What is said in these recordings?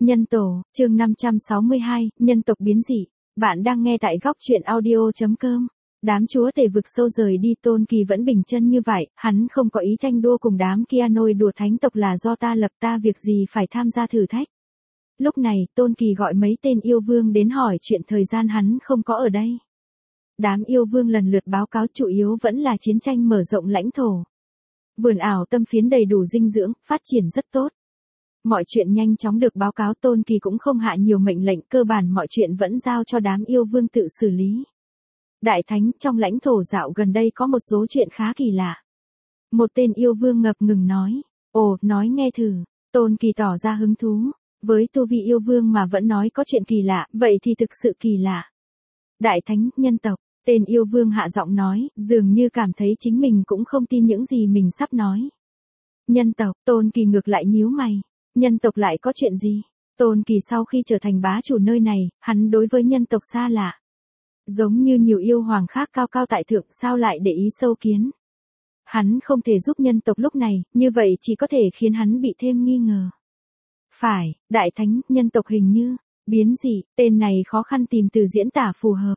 Nhân tổ, chương 562, nhân tộc biến dị. Bạn đang nghe tại góc truyện audio.com. Đám chúa tể vực sâu rời đi, Tôn Kỳ vẫn bình chân như vậy, hắn không có ý tranh đua cùng đám kia nôi đùa thánh tộc là do ta lập, ta việc gì phải tham gia thử thách. Lúc này, Tôn Kỳ gọi mấy tên yêu vương đến hỏi chuyện thời gian hắn không có ở đây. Đám yêu vương lần lượt báo cáo chủ yếu vẫn là chiến tranh mở rộng lãnh thổ. Vườn ảo tâm phiến đầy đủ dinh dưỡng, phát triển rất tốt. Mọi chuyện nhanh chóng được báo cáo, Tôn Kỳ cũng không hạ nhiều mệnh lệnh, cơ bản mọi chuyện vẫn giao cho đám yêu vương tự xử lý. Đại thánh, trong lãnh thổ dạo gần đây có một số chuyện khá kỳ lạ. Một tên yêu vương ngập ngừng nói. Ồ, nói nghe thử. Tôn Kỳ tỏ ra hứng thú. Với tu vi yêu vương mà vẫn nói có chuyện kỳ lạ, vậy thì thực sự kỳ lạ. Đại thánh, nhân tộc. Tên yêu vương hạ giọng nói, dường như cảm thấy chính mình cũng không tin những gì mình sắp nói. Nhân tộc, Tôn Kỳ ngược lại nhíu mày. Nhân tộc lại có chuyện gì? Tôn Kỳ sau khi trở thành bá chủ nơi này, hắn đối với nhân tộc xa lạ. Giống như nhiều yêu hoàng khác cao cao tại thượng, sao lại để ý sâu kiến. Hắn không thể giúp nhân tộc lúc này, như vậy chỉ có thể khiến hắn bị thêm nghi ngờ. Phải, đại thánh, nhân tộc hình như, biến dị, tên này khó khăn tìm từ diễn tả phù hợp.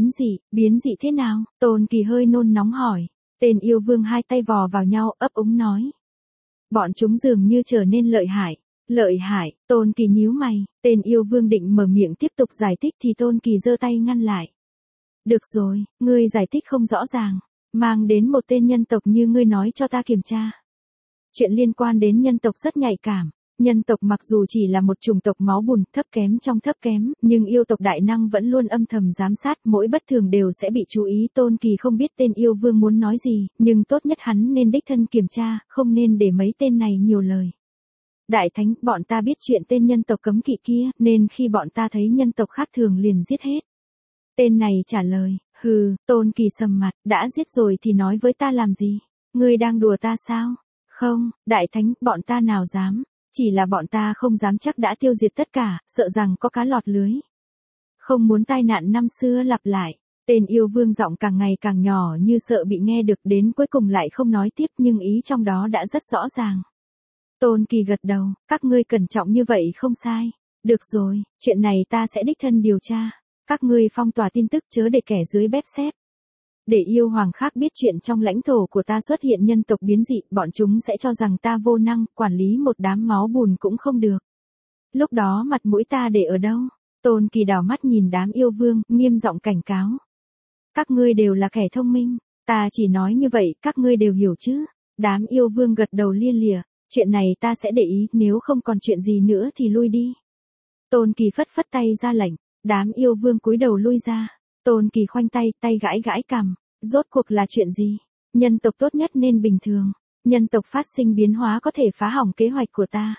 Biến dị thế nào? Tôn Kỳ hơi nôn nóng hỏi. Tên yêu vương hai tay vò vào nhau ấp úng nói. Bọn chúng dường như trở nên lợi hại. Lợi hại, Tôn Kỳ nhíu mày, tên yêu vương định mở miệng tiếp tục giải thích thì Tôn Kỳ giơ tay ngăn lại. Được rồi, ngươi giải thích không rõ ràng, mang đến một tên nhân tộc như ngươi nói cho ta kiểm tra. Chuyện liên quan đến nhân tộc rất nhạy cảm. Nhân tộc mặc dù chỉ là một chủng tộc máu bùn, thấp kém trong thấp kém, nhưng yêu tộc đại năng vẫn luôn âm thầm giám sát, mỗi bất thường đều sẽ bị chú ý. Tôn Kỳ không biết tên yêu vương muốn nói gì, nhưng tốt nhất hắn nên đích thân kiểm tra, không nên để mấy tên này nhiều lời. Đại thánh, bọn ta biết chuyện tên nhân tộc cấm kỵ kia, nên khi bọn ta thấy nhân tộc khác thường liền giết hết. Tên này trả lời, hừ. Tôn Kỳ sầm mặt, đã giết rồi thì nói với ta làm gì? Ngươi đang đùa ta sao? Không, đại thánh, bọn ta nào dám. Chỉ là bọn ta không dám chắc đã tiêu diệt tất cả, sợ rằng có cá lọt lưới. Không muốn tai nạn năm xưa lặp lại. Tên yêu vương giọng càng ngày càng nhỏ như sợ bị nghe được, đến cuối cùng lại không nói tiếp, nhưng ý trong đó đã rất rõ ràng. Tôn Kỳ gật đầu, các ngươi cẩn trọng như vậy không sai. Được rồi, chuyện này ta sẽ đích thân điều tra. Các ngươi phong tỏa tin tức chớ để kẻ dưới bếp xếp. Để yêu hoàng khác biết chuyện trong lãnh thổ của ta xuất hiện nhân tộc biến dị, bọn chúng sẽ cho rằng ta vô năng, quản lý một đám máu bùn cũng không được. Lúc đó mặt mũi ta để ở đâu? Tôn Kỳ đảo mắt nhìn đám yêu vương, nghiêm giọng cảnh cáo. Các ngươi đều là kẻ thông minh, ta chỉ nói như vậy, các ngươi đều hiểu chứ? Đám yêu vương gật đầu lia lịa, chuyện này ta sẽ để ý, nếu không còn chuyện gì nữa thì lui đi. Tôn Kỳ phất phất tay ra lệnh, đám yêu vương cúi đầu lui ra. Tôn Kỳ khoanh tay, tay gãi gãi cằm, rốt cuộc là chuyện gì? Nhân tộc tốt nhất nên bình thường, nhân tộc phát sinh biến hóa có thể phá hỏng kế hoạch của ta.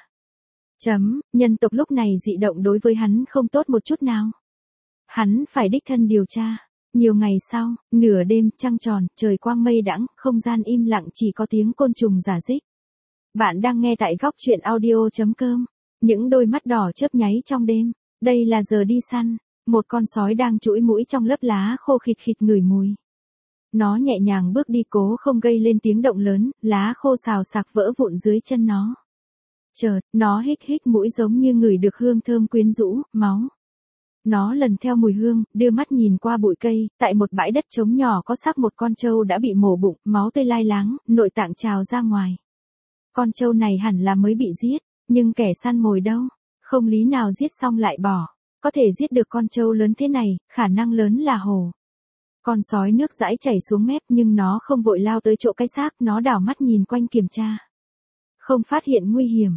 Nhân tộc lúc này dị động đối với hắn không tốt một chút nào. Hắn phải đích thân điều tra. Nhiều ngày sau, nửa đêm, trăng tròn, trời quang mây đãng, không gian im lặng chỉ có tiếng côn trùng rả rích. Bạn đang nghe tại góc truyện audio.com. Những đôi mắt đỏ chớp nháy trong đêm. Đây là giờ đi săn. Một con sói đang trũi mũi trong lớp lá khô khịt khịt ngửi mùi. Nó nhẹ nhàng bước đi cố không gây lên tiếng động lớn, lá khô xào xạc vỡ vụn dưới chân nó. Chợt, nó hít hít mũi giống như ngửi được hương thơm quyến rũ, máu. Nó lần theo mùi hương, đưa mắt nhìn qua bụi cây, tại một bãi đất trống nhỏ có xác một con trâu đã bị mổ bụng, máu tươi lai láng, nội tạng trào ra ngoài. Con trâu này hẳn là mới bị giết, nhưng kẻ săn mồi đâu? Không lý nào giết xong lại bỏ. Có thể giết được con trâu lớn thế này, khả năng lớn là hổ. Con sói nước dãi chảy xuống mép nhưng nó không vội lao tới chỗ cái xác, nó đảo mắt nhìn quanh kiểm tra. Không phát hiện nguy hiểm.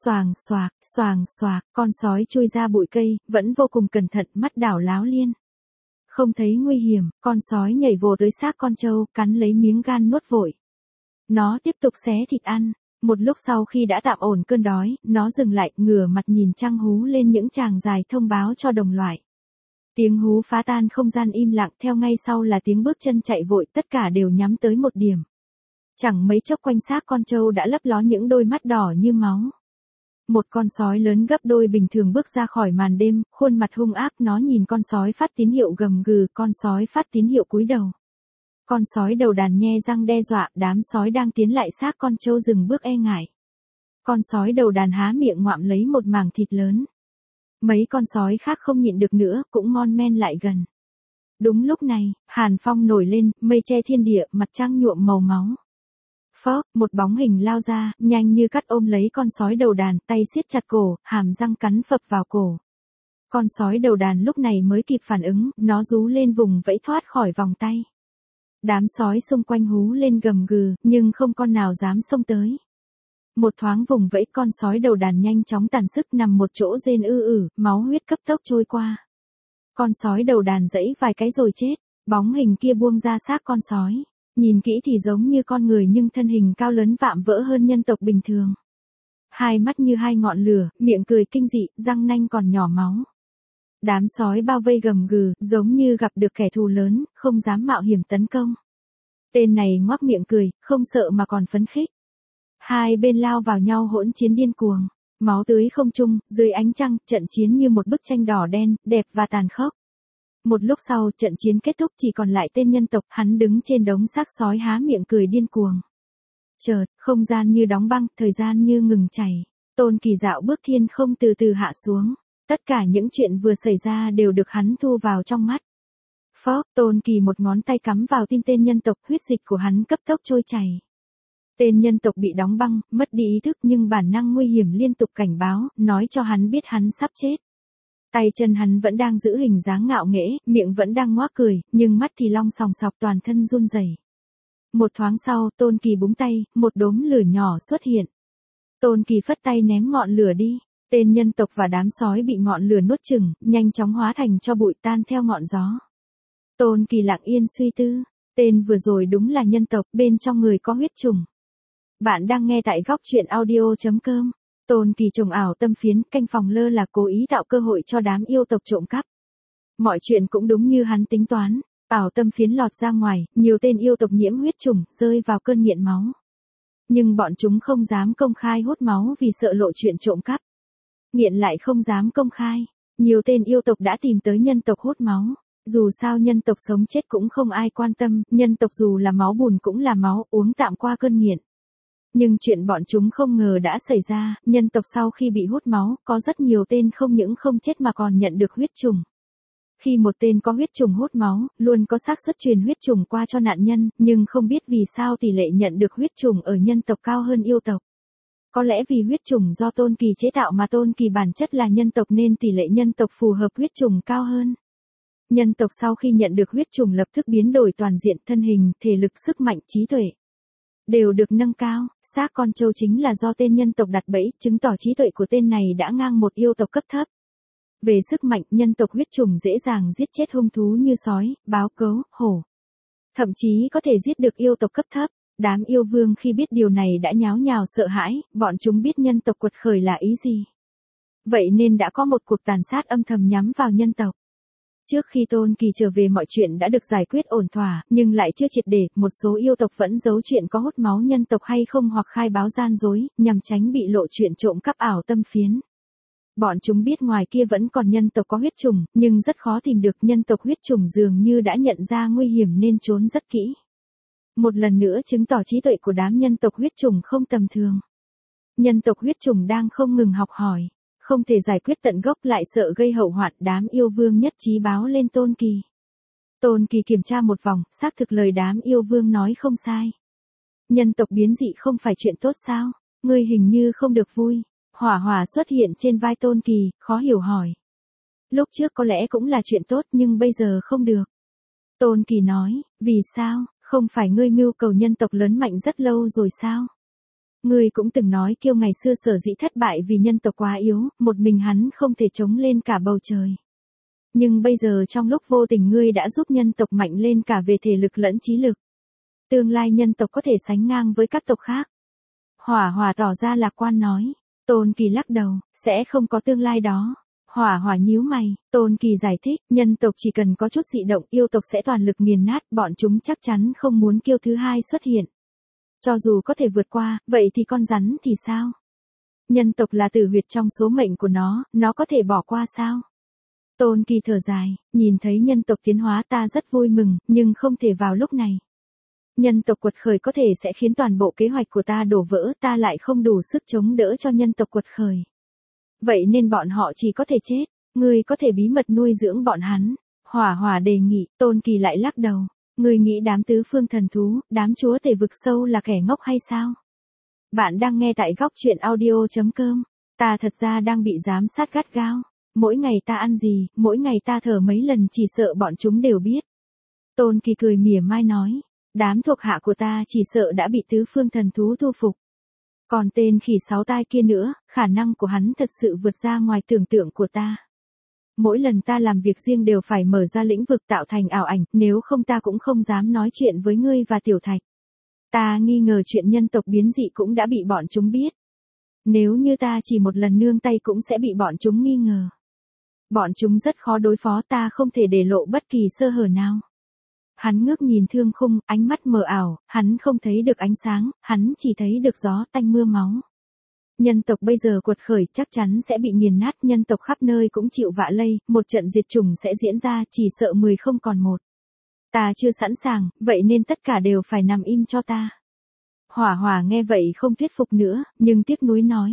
Xoàng xoạc, con sói chui ra bụi cây, vẫn vô cùng cẩn thận, mắt đảo láo liên. Không thấy nguy hiểm, con sói nhảy vồ tới xác con trâu, cắn lấy miếng gan nuốt vội. Nó tiếp tục xé thịt ăn. Một lúc sau khi đã tạm ổn cơn đói, nó dừng lại, ngửa mặt nhìn trăng hú lên những tràng dài thông báo cho đồng loại. Tiếng hú phá tan không gian im lặng, theo ngay sau là tiếng bước chân chạy vội, tất cả đều nhắm tới một điểm. Chẳng mấy chốc quanh xác con trâu đã lấp ló những đôi mắt đỏ như máu. Một con sói lớn gấp đôi bình thường bước ra khỏi màn đêm, khuôn mặt hung ác, nó nhìn con sói phát tín hiệu gầm gừ, con sói phát tín hiệu cúi đầu. Con sói đầu đàn nhe răng đe dọa, đám sói đang tiến lại xác con trâu dừng bước e ngại. Con sói đầu đàn há miệng ngoạm lấy một mảng thịt lớn. Mấy con sói khác không nhịn được nữa, cũng mon men lại gần. Đúng lúc này, hàn phong nổi lên, mây che thiên địa, mặt trăng nhuộm màu máu. Phó, một bóng hình lao ra, nhanh như cắt ôm lấy con sói đầu đàn, tay siết chặt cổ, hàm răng cắn phập vào cổ. Con sói đầu đàn lúc này mới kịp phản ứng, nó rú lên vùng vẫy thoát khỏi vòng tay. Đám sói xung quanh hú lên gầm gừ, nhưng không con nào dám xông tới. Một thoáng vùng vẫy, con sói đầu đàn nhanh chóng tàn sức nằm một chỗ rên máu huyết cấp tốc trôi qua. Con sói đầu đàn giãy vài cái rồi chết, bóng hình kia buông ra xác con sói. Nhìn kỹ thì giống như con người nhưng thân hình cao lớn vạm vỡ hơn nhân tộc bình thường. Hai mắt như hai ngọn lửa, miệng cười kinh dị, răng nanh còn nhỏ máu. Đám sói bao vây gầm gừ, giống như gặp được kẻ thù lớn, không dám mạo hiểm tấn công. Tên này ngoác miệng cười, không sợ mà còn phấn khích. Hai bên lao vào nhau hỗn chiến điên cuồng. Máu tưới không trung, dưới ánh trăng, trận chiến như một bức tranh đỏ đen, đẹp và tàn khốc. Một lúc sau, trận chiến kết thúc chỉ còn lại tên nhân tộc, hắn đứng trên đống xác sói há miệng cười điên cuồng. Chợt, không gian như đóng băng, thời gian như ngừng chảy. Tôn Kỳ dạo bước thiên không từ từ hạ xuống. Tất cả những chuyện vừa xảy ra đều được hắn thu vào trong mắt. Phó, Tôn Kỳ một ngón tay cắm vào tim tên nhân tộc, huyết dịch của hắn cấp tốc trôi chảy. Tên nhân tộc bị đóng băng, mất đi ý thức nhưng bản năng nguy hiểm liên tục cảnh báo, nói cho hắn biết hắn sắp chết. Tay chân hắn vẫn đang giữ hình dáng ngạo nghễ, miệng vẫn đang ngoác cười, nhưng mắt thì long sòng sọc toàn thân run rẩy. Một thoáng sau, Tôn Kỳ búng tay, một đốm lửa nhỏ xuất hiện. Tôn Kỳ phất tay ném ngọn lửa đi. Tên nhân tộc và đám sói bị ngọn lửa nuốt chửng, nhanh chóng hóa thành tro bụi tan theo ngọn gió. Tôn Kỳ lặng yên suy tư, tên vừa rồi đúng là nhân tộc, bên trong người có huyết trùng. Bạn đang nghe tại góc truyện audio.com. Tôn Kỳ trồng ảo tâm phiến, canh phòng lơ là cố ý tạo cơ hội cho đám yêu tộc trộm cắp. Mọi chuyện cũng đúng như hắn tính toán, ảo tâm phiến lọt ra ngoài, nhiều tên yêu tộc nhiễm huyết trùng, rơi vào cơn nghiện máu. Nhưng bọn chúng không dám công khai hút máu vì sợ lộ chuyện trộm cắp. Nghiện lại không dám công khai, nhiều tên yêu tộc đã tìm tới nhân tộc hút máu. Dù sao nhân tộc sống chết cũng không ai quan tâm, nhân tộc dù là máu bùn cũng là máu, uống tạm qua cơn nghiện. Nhưng chuyện bọn chúng không ngờ đã xảy ra, nhân tộc sau khi bị hút máu, có rất nhiều tên không những không chết mà còn nhận được huyết trùng. Khi một tên có huyết trùng hút máu, luôn có xác suất truyền huyết trùng qua cho nạn nhân, nhưng không biết vì sao tỷ lệ nhận được huyết trùng ở nhân tộc cao hơn yêu tộc. Có lẽ vì huyết trùng do Tôn Kỳ chế tạo mà Tôn Kỳ bản chất là nhân tộc nên tỷ lệ nhân tộc phù hợp huyết trùng cao hơn. Nhân tộc sau khi nhận được huyết trùng lập tức biến đổi toàn diện, thân hình, thể lực, sức mạnh, trí tuệ đều được nâng cao. Xác con trâu chính là do tên nhân tộc đặt bẫy, chứng tỏ trí tuệ của tên này đã ngang một yêu tộc cấp thấp. Về sức mạnh, nhân tộc huyết trùng dễ dàng giết chết hung thú như sói, báo cấu, hổ. Thậm chí có thể giết được yêu tộc cấp thấp. Đám yêu vương khi biết điều này đã nháo nhào sợ hãi, bọn chúng biết nhân tộc quật khởi là ý gì. Vậy nên đã có một cuộc tàn sát âm thầm nhắm vào nhân tộc. Trước khi Tôn Kỳ trở về mọi chuyện đã được giải quyết ổn thỏa, nhưng lại chưa triệt để, một số yêu tộc vẫn giấu chuyện có hút máu nhân tộc hay không hoặc khai báo gian dối, nhằm tránh bị lộ chuyện trộm cắp ảo tâm phiến. Bọn chúng biết ngoài kia vẫn còn nhân tộc có huyết trùng, nhưng rất khó tìm được. Nhân tộc huyết trùng dường như đã nhận ra nguy hiểm nên trốn rất kỹ. Một lần nữa chứng tỏ trí tuệ của đám nhân tộc huyết trùng không tầm thường. Nhân tộc huyết trùng đang không ngừng học hỏi, không thể giải quyết tận gốc lại sợ gây hậu hoạn, đám yêu vương nhất trí báo lên Tôn Kỳ. Tôn Kỳ kiểm tra một vòng, xác thực lời đám yêu vương nói không sai. Nhân tộc biến dị không phải chuyện tốt sao? Ngươi hình như không được vui. Hỏa Hỏa xuất hiện trên vai Tôn Kỳ, khó hiểu hỏi. Lúc trước có lẽ cũng là chuyện tốt nhưng bây giờ không được. Tôn Kỳ nói, vì sao, không phải ngươi mưu cầu nhân tộc lớn mạnh rất lâu rồi sao? Ngươi cũng từng nói kiêu ngày xưa sở dĩ thất bại vì nhân tộc quá yếu, một mình hắn không thể chống lên cả bầu trời. Nhưng bây giờ trong lúc vô tình ngươi đã giúp nhân tộc mạnh lên cả về thể lực lẫn trí lực. Tương lai nhân tộc có thể sánh ngang với các tộc khác. Hỏa Hỏa tỏ ra lạc quan nói. Tôn Kỳ lắc đầu, sẽ không có tương lai đó. Hỏa Hỏa nhíu mày, Tôn Kỳ giải thích, nhân tộc chỉ cần có chút dị động yêu tộc sẽ toàn lực nghiền nát, bọn chúng chắc chắn không muốn kiêu thứ hai xuất hiện. Cho dù có thể vượt qua, vậy thì con rắn thì sao? Nhân tộc là tử huyệt trong số mệnh của nó có thể bỏ qua sao? Tôn Kỳ thở dài, nhìn thấy nhân tộc tiến hóa ta rất vui mừng, nhưng không thể vào lúc này. Nhân tộc quật khởi có thể sẽ khiến toàn bộ kế hoạch của ta đổ vỡ, ta lại không đủ sức chống đỡ cho nhân tộc quật khởi. vậy nên bọn họ chỉ có thể chết. Ngươi có thể bí mật nuôi dưỡng bọn hắn. Hỏa Hỏa đề nghị, Tôn Kỳ lại lắc đầu. Ngươi nghĩ đám tứ phương thần thú, đám chúa tể vực sâu là kẻ ngốc hay sao? Bạn đang nghe tại góc truyện audio.com. Ta thật ra đang bị giám sát gắt gao. Mỗi ngày ta ăn gì, mỗi ngày ta thở mấy lần chỉ sợ bọn chúng đều biết. Tôn Kỳ cười mỉa mai nói. Đám thuộc hạ của ta chỉ sợ đã bị tứ phương thần thú thu phục. Còn tên khỉ sáu tai kia nữa, khả năng của hắn thật sự vượt ra ngoài tưởng tượng của ta. Mỗi lần ta làm việc riêng đều phải mở ra lĩnh vực tạo thành ảo ảnh, nếu không ta cũng không dám nói chuyện với ngươi và Tiểu Thạch. Ta nghi ngờ chuyện nhân tộc biến dị cũng đã bị bọn chúng biết. Nếu như ta chỉ một lần nương tay cũng sẽ bị bọn chúng nghi ngờ. Bọn chúng rất khó đối phó, ta không thể để lộ bất kỳ sơ hở nào. Hắn ngước nhìn thương khung, ánh mắt mờ ảo, hắn không thấy được ánh sáng, hắn chỉ thấy được gió tanh mưa máu. Nhân tộc bây giờ quật khởi chắc chắn sẽ bị nghiền nát, nhân tộc khắp nơi cũng chịu vạ lây, một trận diệt chủng sẽ diễn ra, chỉ sợ 10 không còn một. Ta chưa sẵn sàng, vậy nên tất cả đều phải nằm im cho ta. Hỏa Hỏa nghe vậy không thuyết phục nữa, nhưng tiếc nuối nói.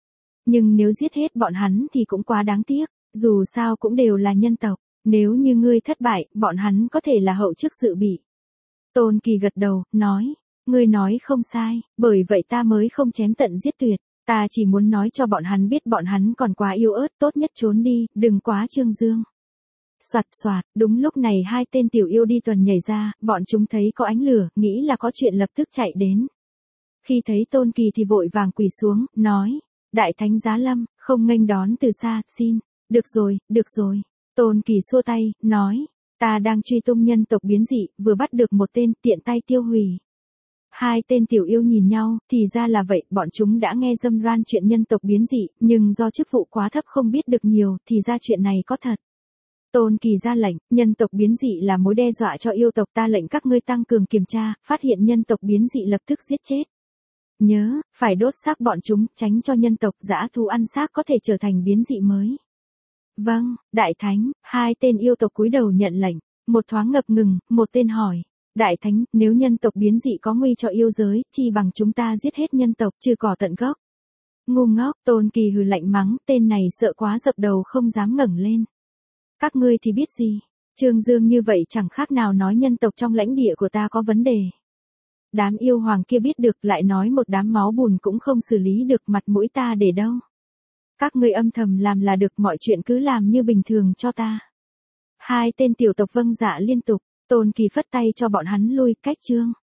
Nhưng nếu giết hết bọn hắn thì cũng quá đáng tiếc, dù sao cũng đều là nhân tộc. Nếu như ngươi thất bại, bọn hắn có thể là hậu chức dự bị. Tôn Kỳ gật đầu, nói. Ngươi nói không sai, bởi vậy ta mới không chém tận giết tuyệt. Ta chỉ muốn nói cho bọn hắn biết bọn hắn còn quá yếu ớt, tốt nhất trốn đi, đừng quá trương dương. Soạt soạt, đúng lúc này hai tên tiểu yêu đi tuần nhảy ra, bọn chúng thấy có ánh lửa, nghĩ là có chuyện lập tức chạy đến. Khi thấy Tôn Kỳ thì vội vàng quỳ xuống, nói. Đại Thánh Giá Lâm, không nghênh đón từ xa, xin. Được rồi, được rồi. Tôn Kỳ xua tay, nói. Ta đang truy tung nhân tộc biến dị, vừa bắt được một tên, tiện tay tiêu hủy. Hai tên tiểu yêu nhìn nhau, thì ra là vậy, bọn chúng đã nghe râm ran chuyện nhân tộc biến dị, nhưng do chức vụ quá thấp không biết được nhiều, thì ra chuyện này có thật. Tôn Kỳ ra lệnh, nhân tộc biến dị là mối đe dọa cho yêu tộc, ta lệnh các ngươi tăng cường kiểm tra, phát hiện nhân tộc biến dị lập tức giết chết. Nhớ, phải đốt xác bọn chúng, tránh cho nhân tộc dã thú ăn xác có thể trở thành biến dị mới. Vâng, Đại Thánh, hai tên yêu tộc cúi đầu nhận lệnh, một thoáng ngập ngừng, một tên hỏi. Đại Thánh, nếu nhân tộc biến dị có nguy cho yêu giới, chi bằng chúng ta giết hết nhân tộc trừ cỏ tận gốc. Ngu ngốc, Tôn Kỳ hừ lạnh mắng, tên này sợ quá dập đầu không dám ngẩng lên. Các ngươi thì biết gì, trương dương như vậy chẳng khác nào nói nhân tộc trong lãnh địa của ta có vấn đề. Đám yêu hoàng kia biết được lại nói một đám máu bùn cũng không xử lý được, mặt mũi ta để đâu. Các ngươi âm thầm làm là được, mọi chuyện cứ làm như bình thường cho ta. Hai tên tiểu tộc vâng dạ liên tục, Tôn Kỳ phất tay cho bọn hắn lui, cách chương.